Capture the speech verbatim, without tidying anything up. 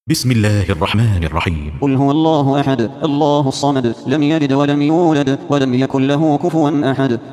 بسم الله الرحمن الرحيم. قل هو الله أحد الله الصمد لم يلد ولم يولد ولم يكن له كفوا أحد.